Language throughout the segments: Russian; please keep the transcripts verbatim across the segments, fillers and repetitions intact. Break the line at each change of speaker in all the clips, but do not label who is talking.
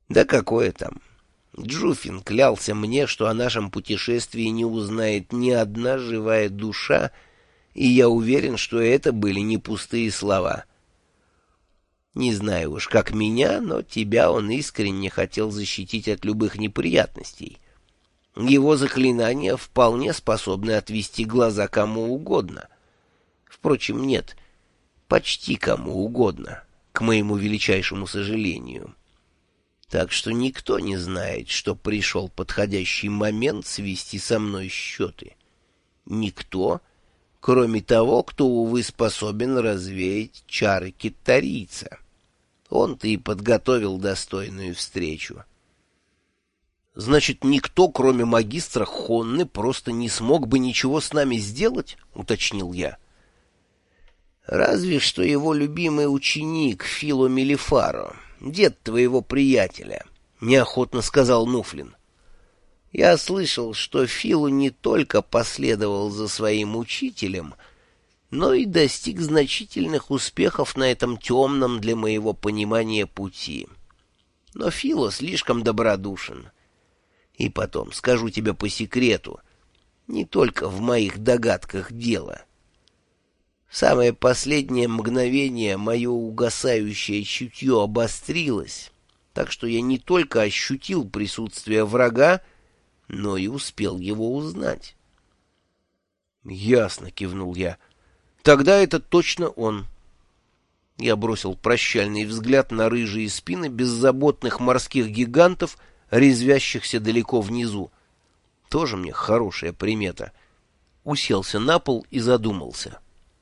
Да какое там? Джуфин клялся мне, что о нашем путешествии не узнает ни одна живая душа, и я уверен, что это были не пустые слова. Не знаю уж, как меня, но тебя он искренне хотел защитить от любых неприятностей. Его заклинания вполне способны отвести глаза кому угодно. Впрочем, нет, почти кому угодно, к моему величайшему сожалению. Так что никто не знает, что пришел подходящий момент свести со мной счеты. Никто, кроме того, кто, увы, способен развеять чары китарийца. Он-то и подготовил достойную встречу. «Значит, никто, кроме магистра Хонны, просто не смог бы ничего с нами сделать?» — уточнил я. «Разве что его любимый ученик Фило Мелифаро, дед твоего приятеля», — неохотно сказал Нуфлин. «Я слышал, что Филу не только последовал за своим учителем, но и достиг значительных успехов на этом темном для моего понимания пути. Но Фило слишком добродушен. И потом, скажу тебе по секрету, не только в моих догадках дело. В самое последнее мгновение мое угасающее чутье обострилось, так что я не только ощутил присутствие врага, но и успел его узнать». «Ясно», — кивнул я. «Тогда это точно он». Я бросил прощальный взгляд на рыжие спины беззаботных морских гигантов, резвящихся далеко внизу. Тоже мне хорошая примета. Уселся на пол и задумался.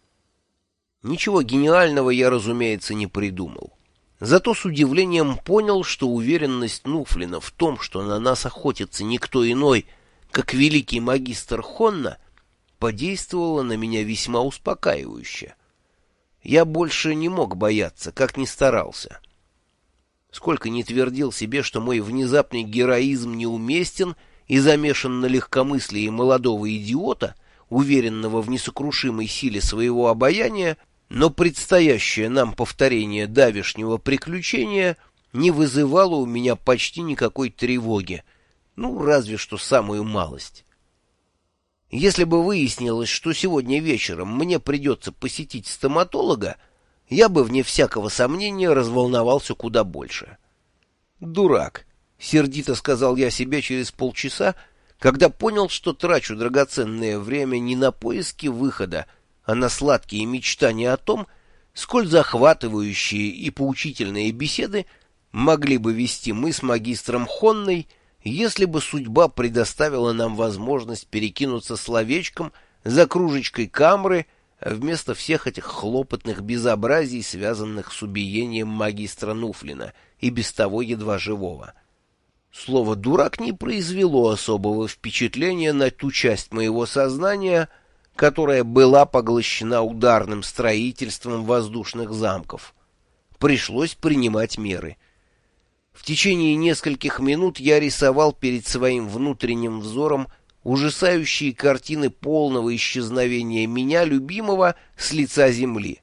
Ничего гениального я, разумеется, не придумал. Зато с удивлением понял, что уверенность Нуфлина в том, что на нас охотится никто иной, как великий магистр Хонна, подействовала на меня весьма успокаивающе. Я больше не мог бояться, как ни старался. Сколько ни твердил себе, что мой внезапный героизм неуместен и замешан на легкомыслии молодого идиота, уверенного в несокрушимой силе своего обаяния, но предстоящее нам повторение давешнего приключения не вызывало у меня почти никакой тревоги, ну, разве что самую малость. Если бы выяснилось, что сегодня вечером мне придется посетить стоматолога, я бы, вне всякого сомнения, разволновался куда больше. «Дурак», — сердито сказал я себе через полчаса, когда понял, что трачу драгоценное время не на поиски выхода, а на сладкие мечтания о том, сколь захватывающие и поучительные беседы могли бы вести мы с магистром Хонной, если бы судьба предоставила нам возможность перекинуться словечком за кружечкой камры вместо всех этих хлопотных безобразий, связанных с убиением магистра Нуфлина и без того едва живого. Слово «дурак» не произвело особого впечатления на ту часть моего сознания, которая была поглощена ударным строительством воздушных замков. Пришлось принимать меры. В течение нескольких минут я рисовал перед своим внутренним взором ужасающие картины полного исчезновения меня, любимого, с лица земли.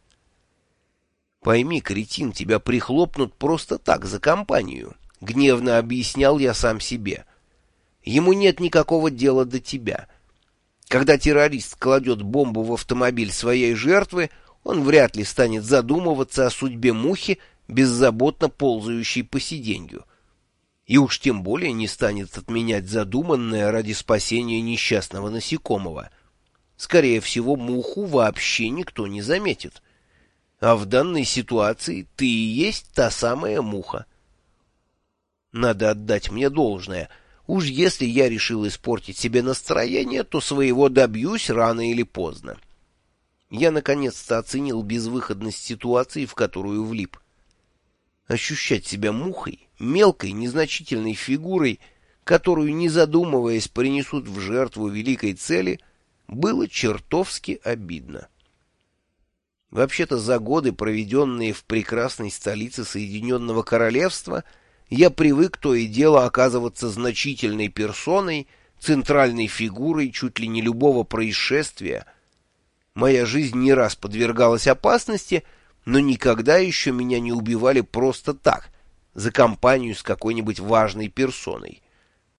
«Пойми, кретин, тебя прихлопнут просто так, за компанию», — гневно объяснял я сам себе. «Ему нет никакого дела до тебя. Когда террорист кладет бомбу в автомобиль своей жертвы, он вряд ли станет задумываться о судьбе мухи, беззаботно ползающей по сиденью. И уж тем более не станет отменять задуманное ради спасения несчастного насекомого. Скорее всего, муху вообще никто не заметит. А в данной ситуации ты и есть та самая муха. Надо отдать мне должное. Уж если я решил испортить себе настроение, то своего добьюсь рано или поздно. Я наконец-то оценил безвыходность ситуации, в которую влип. Ощущать себя мухой, мелкой, незначительной фигурой, которую, не задумываясь, принесут в жертву великой цели, было чертовски обидно. Вообще-то за годы, проведенные в прекрасной столице Соединенного Королевства, я привык то и дело оказываться значительной персоной, центральной фигурой чуть ли не любого происшествия. Моя жизнь не раз подвергалась опасности, но никогда еще меня не убивали просто так, за компанию с какой-нибудь важной персоной.